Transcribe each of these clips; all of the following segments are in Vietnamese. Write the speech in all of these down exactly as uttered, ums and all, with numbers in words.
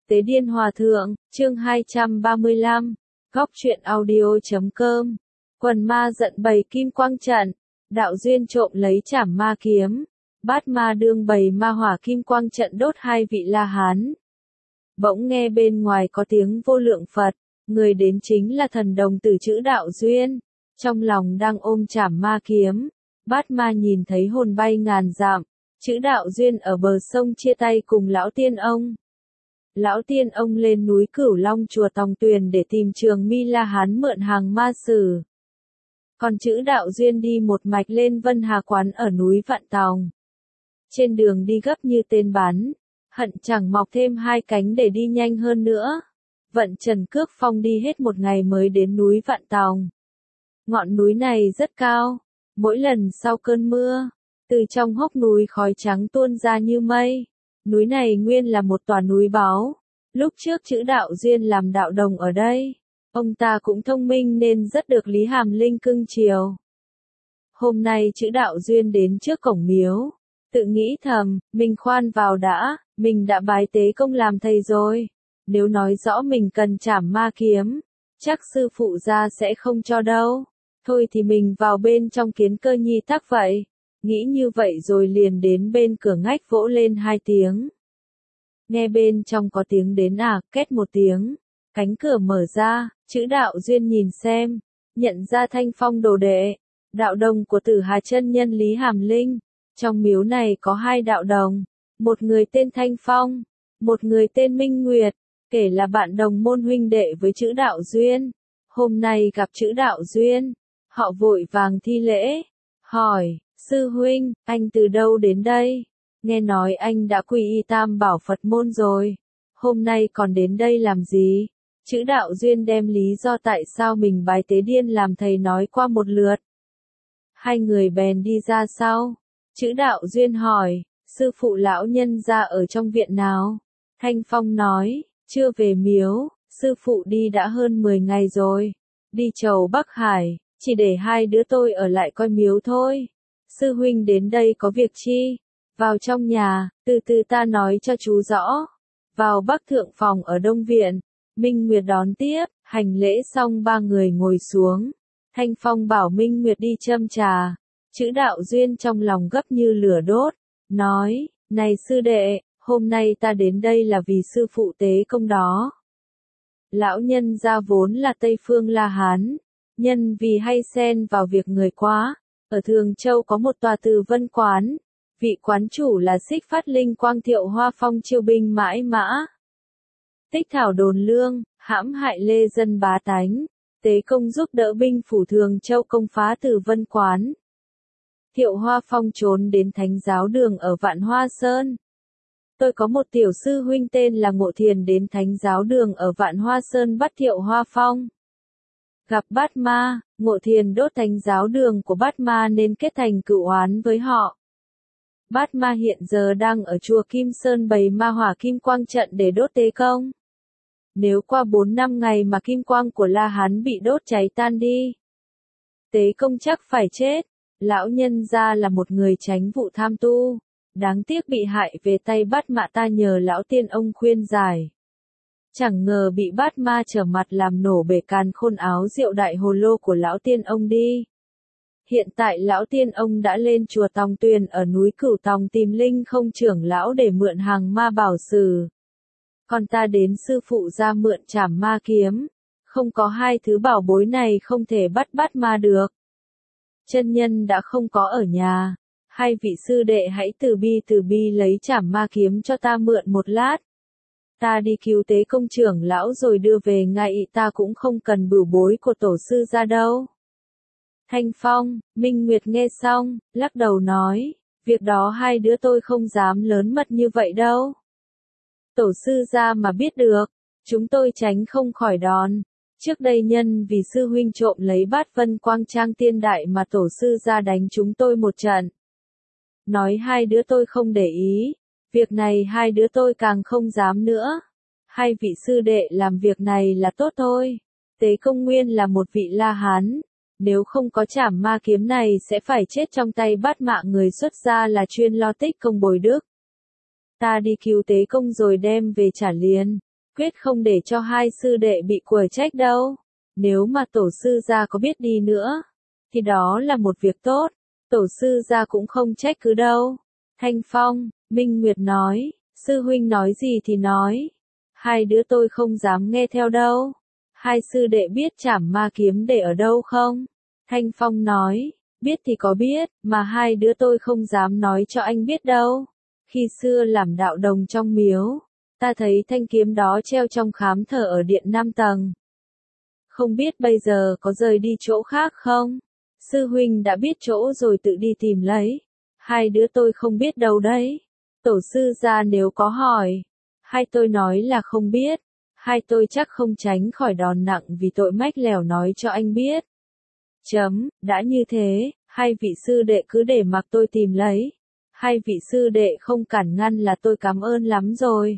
Tế Điên Hòa Thượng, chương hai trăm ba mươi lăm, góc truyện audio chấm com. Quần ma giận bày kim quang trận, đạo duyên trộm lấy trảm ma kiếm, bát ma đương bày ma hỏa kim quang trận đốt hai vị La Hán. Bỗng nghe bên ngoài có tiếng vô lượng Phật, người đến chính là thần đồng tử chữ đạo duyên, trong lòng đang ôm trảm ma kiếm, bát ma nhìn thấy hồn bay ngàn dặm, chữ đạo duyên ở bờ sông chia tay cùng lão tiên ông. Lão tiên ông lên núi Cửu Long chùa Tòng Tuyền để tìm Trường Mi La Hán mượn hàng ma sử. Còn chữ đạo duyên đi một mạch lên Vân Hà quán ở núi Vạn Tòng. Trên đường đi gấp như tên bắn, hận chẳng mọc thêm hai cánh để đi nhanh hơn nữa. Vận Trần cước phong đi hết một ngày mới đến núi Vạn Tòng. Ngọn núi này rất cao, mỗi lần sau cơn mưa, từ trong hốc núi khói trắng tuôn ra như mây. Núi này nguyên là một tòa núi báu, lúc trước chữ đạo duyên làm đạo đồng ở đây, ông ta cũng thông minh nên rất được Lý Hàm Linh cưng chiều. Hôm nay chữ đạo duyên đến trước cổng miếu, tự nghĩ thầm, mình khoan vào đã, mình đã bái tế công làm thầy rồi, nếu nói rõ mình cần trảm ma kiếm, chắc sư phụ ra sẽ không cho đâu, thôi thì mình vào bên trong kiến cơ nhi thác vậy. Nghĩ như vậy rồi liền đến bên cửa ngách vỗ lên hai tiếng. Nghe bên trong có tiếng đến à, két một tiếng. Cánh cửa mở ra, chữ đạo duyên nhìn xem, nhận ra Thanh Phong đồ đệ, đạo đồng của Tử Hà chân nhân Lý Hàm Linh. Trong miếu này có hai đạo đồng, một người tên Thanh Phong, một người tên Minh Nguyệt, kể là bạn đồng môn huynh đệ với chữ đạo duyên. Hôm nay gặp chữ đạo duyên, họ vội vàng thi lễ, hỏi. Sư huynh, anh từ đâu đến đây? Nghe nói anh đã quy y Tam Bảo Phật môn rồi. Hôm nay còn đến đây làm gì? Chữ đạo duyên đem lý do tại sao mình bái Tế Điên làm thầy nói qua một lượt. Hai người bèn đi ra sau. Chữ đạo duyên hỏi, sư phụ lão nhân ra ở trong viện nào? Thanh Phong nói, chưa về miếu, sư phụ đi đã hơn mười ngày rồi. Đi chầu Bắc Hải, chỉ để hai đứa tôi ở lại coi miếu thôi. Sư huynh đến đây có việc chi? Vào trong nhà, từ từ ta nói cho chú rõ. Vào Bắc Thượng phòng ở Đông Viện, Minh Nguyệt đón tiếp, hành lễ xong ba người ngồi xuống. Thanh Phong bảo Minh Nguyệt đi châm trà. Chữ đạo duyên trong lòng gấp như lửa đốt, nói, này sư đệ, hôm nay ta đến đây là vì sư phụ tế công đó. Lão nhân gia vốn là Tây Phương La Hán, nhân vì hay xen vào việc người quá. Ở Thường Châu có một tòa Từ Vân quán, vị quán chủ là Xích Phát Linh Quang Thiệu Hoa Phong chiêu binh mãi mã. Tích thảo đồn lương, hãm hại lê dân bá tánh, tế công giúp đỡ binh phủ Thường Châu công phá Từ Vân quán. Thiệu Hoa Phong trốn đến Thánh Giáo Đường ở Vạn Hoa Sơn. Tôi có một tiểu sư huynh tên là Ngộ Thiền đến Thánh Giáo Đường ở Vạn Hoa Sơn bắt Thiệu Hoa Phong. Gặp bát ma, Ngộ Thiền đốt Thánh Giáo Đường của bát ma nên kết thành cựu oán với họ. Bát ma hiện giờ đang ở chùa Kim Sơn bày ma hỏa kim quang trận để đốt tế công. Nếu qua bốn năm ngày mà kim quang của La Hán bị đốt cháy tan đi, tế công chắc phải chết. Lão nhân gia là một người tránh vụ tham tu, đáng tiếc bị hại về tay bát ma, ta nhờ lão tiên ông khuyên giải. Chẳng ngờ bị bát ma trở mặt làm nổ bể càn khôn áo rượu đại hồ lô của lão tiên ông đi. Hiện tại lão tiên ông đã lên chùa Tòng Tuyền ở núi Cửu Tòng tìm Linh Không trưởng lão để mượn hàng ma bảo sử. Còn ta đến sư phụ ra mượn trảm ma kiếm, không có hai thứ bảo bối này không thể bắt bát ma được. Chân nhân đã không có ở nhà, hai vị sư đệ hãy từ bi từ bi lấy trảm ma kiếm cho ta mượn một lát. Ta đi cứu tế công trưởng lão rồi đưa về ngay, ta cũng không cần bửu bối của tổ sư ra đâu. Thanh Phong, Minh Nguyệt nghe xong, lắc đầu nói, việc đó hai đứa tôi không dám lớn mật như vậy đâu. Tổ sư ra mà biết được, chúng tôi tránh không khỏi đòn. Trước đây nhân vì sư huynh trộm lấy bát vân quang trang tiên đại mà tổ sư ra đánh chúng tôi một trận. Nói hai đứa tôi không để ý. Việc này hai đứa tôi càng không dám nữa. Hai vị sư đệ làm việc này là tốt thôi. Tế công nguyên là một vị La Hán. Nếu không có trảm ma kiếm này sẽ phải chết trong tay bát mạng người xuất gia là chuyên lo tích công bồi đức. Ta đi cứu tế công rồi đem về trả liền. quyết không để cho hai sư đệ bị quở trách đâu. Nếu mà tổ sư gia có biết đi nữa, thì đó là một việc tốt, tổ sư gia cũng không trách cứ đâu. Thanh Phong, Minh Nguyệt nói, sư huynh nói gì thì nói, hai đứa tôi không dám nghe theo đâu. Hai sư đệ biết trảm ma kiếm để ở đâu không? Thanh Phong nói, biết thì có biết, mà hai đứa tôi không dám nói cho anh biết đâu. Khi xưa làm đạo đồng trong miếu, ta thấy thanh kiếm đó treo trong khám thờ ở điện năm tầng. Không biết bây giờ có rời đi chỗ khác không? Sư huynh đã biết chỗ rồi tự đi tìm lấy. Hai đứa tôi không biết đâu đấy. Tổ sư gia nếu có hỏi, hai tôi nói là không biết. Hai tôi chắc không tránh khỏi đòn nặng vì tội mách lẻo nói cho anh biết. Chấm, đã như thế, hai vị sư đệ cứ để mặc tôi tìm lấy. Hai vị sư đệ không cản ngăn là tôi cảm ơn lắm rồi.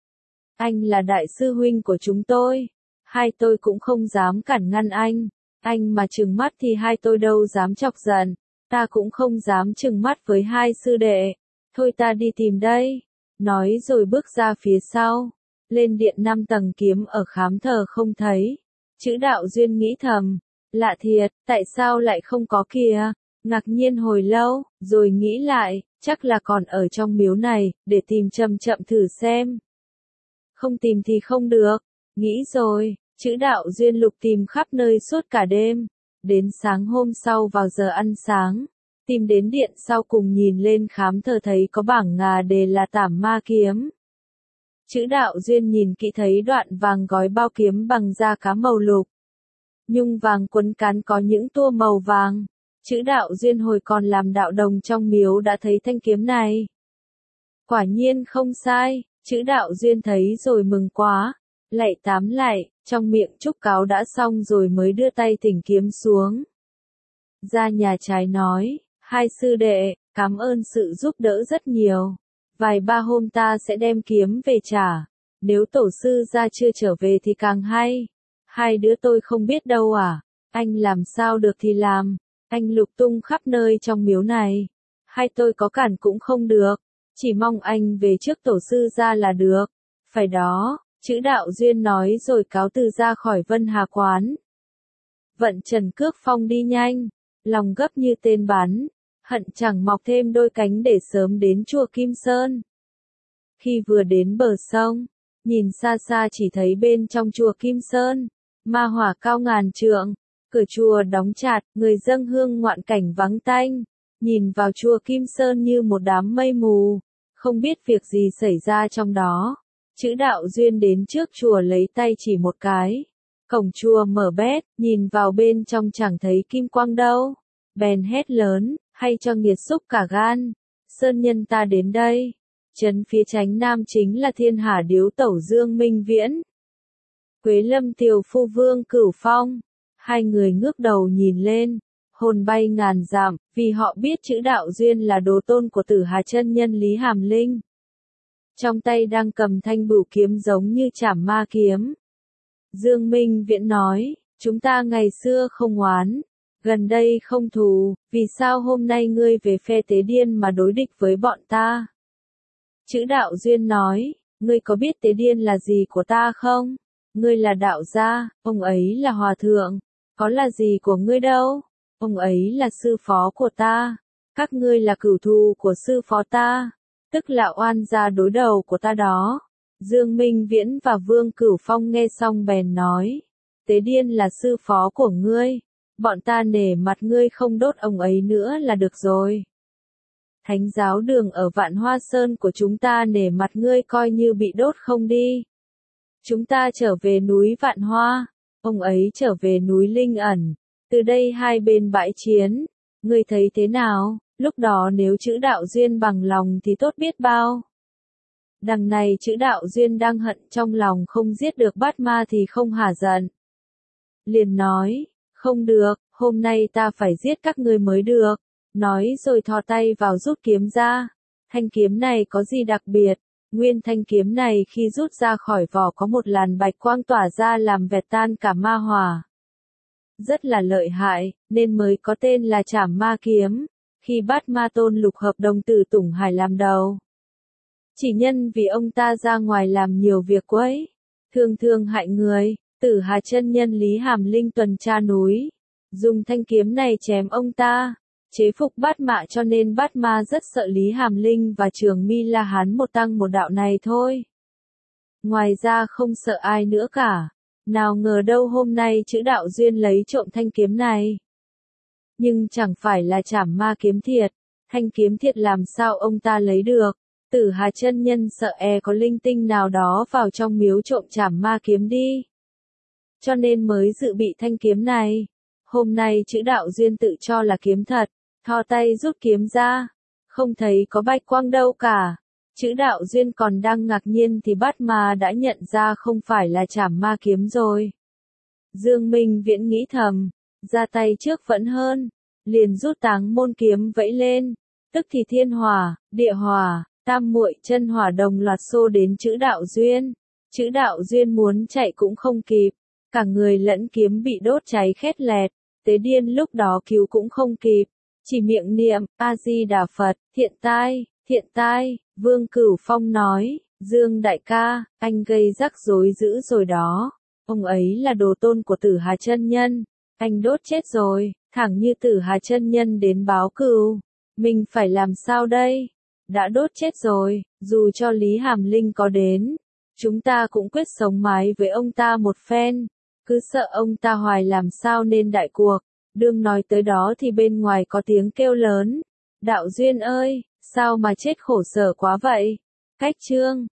Anh là đại sư huynh của chúng tôi. Hai tôi cũng không dám cản ngăn anh. Anh mà trừng mắt thì hai tôi đâu dám chọc giận. Ta cũng không dám trừng mắt với hai sư đệ. Thôi ta đi tìm đây. Nói rồi bước ra phía sau. Lên điện năm tầng kiếm ở khám thờ không thấy. Chữ Đạo Duyên nghĩ thầm. Lạ thiệt, tại sao lại không có kìa? Ngạc nhiên hồi lâu, rồi nghĩ lại, chắc là còn ở trong miếu này, để tìm chậm chậm thử xem. Không tìm thì không được. Nghĩ rồi, chữ Đạo Duyên lục tìm khắp nơi suốt cả đêm. Đến sáng hôm sau vào giờ ăn sáng, tìm đến điện sau cùng nhìn lên khám thờ thấy có bảng ngà đề là Tảm Ma Kiếm. Chữ Đạo Duyên nhìn kỹ thấy đoạn vàng gói bao kiếm bằng da cá màu lục. Nhung vàng quấn cán có những tua màu vàng. Chữ Đạo Duyên hồi còn làm đạo đồng trong miếu đã thấy thanh kiếm này. Quả nhiên không sai, chữ Đạo Duyên thấy rồi mừng quá. Lạy tám lạy, trong miệng chúc cáo đã xong rồi mới đưa tay thỉnh kiếm xuống. Ra nhà trái nói, hai sư đệ, cảm ơn sự giúp đỡ rất nhiều. Vài ba hôm ta sẽ đem kiếm về trả. Nếu tổ sư gia chưa trở về thì càng hay. Hai đứa tôi không biết đâu à. Anh làm sao được thì làm. Anh lục tung khắp nơi trong miếu này. Hai tôi có cản cũng không được. Chỉ mong anh về trước tổ sư gia là được. Phải đó, chữ Đạo Duyên nói rồi cáo từ ra khỏi Vân Hà Quán. Vận Trần Cước Phong đi nhanh. Lòng gấp như tên bắn. Hận chẳng mọc thêm đôi cánh để sớm đến chùa Kim Sơn. Khi vừa đến bờ sông, nhìn xa xa chỉ thấy bên trong chùa Kim Sơn, ma hỏa cao ngàn trượng, cửa chùa đóng chặt, người dâng hương ngoạn cảnh vắng tanh, nhìn vào chùa Kim Sơn như một đám mây mù, không biết việc gì xảy ra trong đó. Chữ Đạo Duyên đến trước chùa lấy tay chỉ một cái, cổng chùa mở bét, nhìn vào bên trong chẳng thấy kim quang đâu, bèn hét lớn, hay cho nghiệt xúc cả gan, sơn nhân ta đến đây. Trấn phía chánh nam chính là Thiên Hà Điếu Tẩu Dương Minh Viễn. Quế Lâm Tiều Phu Vương Cửu Phong. Hai người ngước đầu nhìn lên, hồn bay ngàn dặm, vì họ biết chữ Đạo Duyên là đồ tôn của Tử Hà chân nhân Lý Hàm Linh. Trong tay đang cầm thanh bửu kiếm giống như trảm ma kiếm. Dương Minh Viễn nói, chúng ta ngày xưa không oán, gần đây không thù, vì sao hôm nay ngươi về phe Tế Điên mà đối địch với bọn ta? Chữ Đạo Duyên nói, ngươi có biết Tế Điên là gì của ta không? Ngươi là đạo gia, ông ấy là hòa thượng, có là gì của ngươi đâu, ông ấy là sư phó của ta, các ngươi là cửu thù của sư phó ta, tức là oan gia đối đầu của ta đó. Dương Minh Viễn và Vương Cửu Phong nghe xong bèn nói, Tế Điên là sư phó của ngươi, bọn ta nể mặt ngươi không đốt ông ấy nữa là được rồi. Thánh giáo đường ở Vạn Hoa Sơn của chúng ta nể mặt ngươi coi như bị đốt không đi. Chúng ta trở về núi Vạn Hoa, ông ấy trở về núi Linh Ẩn, từ đây hai bên bãi chiến, ngươi thấy thế nào? Lúc đó nếu chữ Đạo Duyên bằng lòng thì tốt biết bao. Đằng này chữ Đạo Duyên đang hận trong lòng không giết được Bát Ma thì không hả giận. Liền nói, không được, hôm nay ta phải giết các ngươi mới được. Nói rồi thò tay vào rút kiếm ra. Thanh kiếm này có gì đặc biệt? Nguyên thanh kiếm này khi rút ra khỏi vỏ có một làn bạch quang tỏa ra làm vẹt tan cả ma hỏa. Rất là lợi hại, nên mới có tên là Trảm Ma Kiếm. Khi Bát Ma Tôn lục hợp đồng Tử Tủng Hải làm đầu. Chỉ nhân vì ông ta ra ngoài làm nhiều việc quấy. Thương thương hại người, Tử Hà chân nhân Lý Hàm Linh tuần tra núi, dùng thanh kiếm này chém ông ta, chế phục Bát Mạ, cho nên Bát Ma rất sợ Lý Hàm Linh và Trường Mi La Hán một tăng một đạo này thôi. Ngoài ra không sợ ai nữa cả. Nào ngờ đâu hôm nay chữ Đạo Duyên lấy trộm thanh kiếm này. Nhưng chẳng phải là Trảm Ma kiếm thiệt, thanh kiếm thiệt làm sao ông ta lấy được? Tử Hà chân nhân sợ e có linh tinh nào đó vào trong miếu trộm Trảm Ma kiếm đi, cho nên mới dự bị thanh kiếm này. Hôm nay chữ Đạo Duyên tự cho là kiếm thật, thò tay rút kiếm ra, không thấy có bạch quang đâu cả. Chữ Đạo Duyên còn đang ngạc nhiên thì Bát Ma đã nhận ra không phải là Trảm Ma kiếm rồi. Dương Minh Viễn nghĩ thầm, ra tay trước vẫn hơn, liền rút Táng Môn kiếm vẫy lên, tức thì thiên hỏa, địa hỏa, tam muội chân hỏa đồng loạt xô đến chữ Đạo Duyên. Chữ Đạo Duyên muốn chạy cũng không kịp, cả người lẫn kiếm bị đốt cháy khét lẹt, Tế Điên lúc đó cứu cũng không kịp, chỉ miệng niệm A Di Đà Phật, thiện tai, thiện tai. Vương Cửu Phong nói, Dương đại ca, anh gây rắc rối dữ rồi đó, ông ấy là đồ tôn của Tử Hà chân nhân, anh đốt chết rồi, thẳng như Tử Hà chân nhân đến báo cừu, mình phải làm sao đây? Đã đốt chết rồi, dù cho Lý Hàm Linh có đến, chúng ta cũng quyết sống mái với ông ta một phen, cứ sợ ông ta hoài làm sao nên đại cuộc. Đương nói tới đó thì bên ngoài có tiếng kêu lớn, Đạo Duyên ơi, sao mà chết khổ sở quá vậy? Cách chương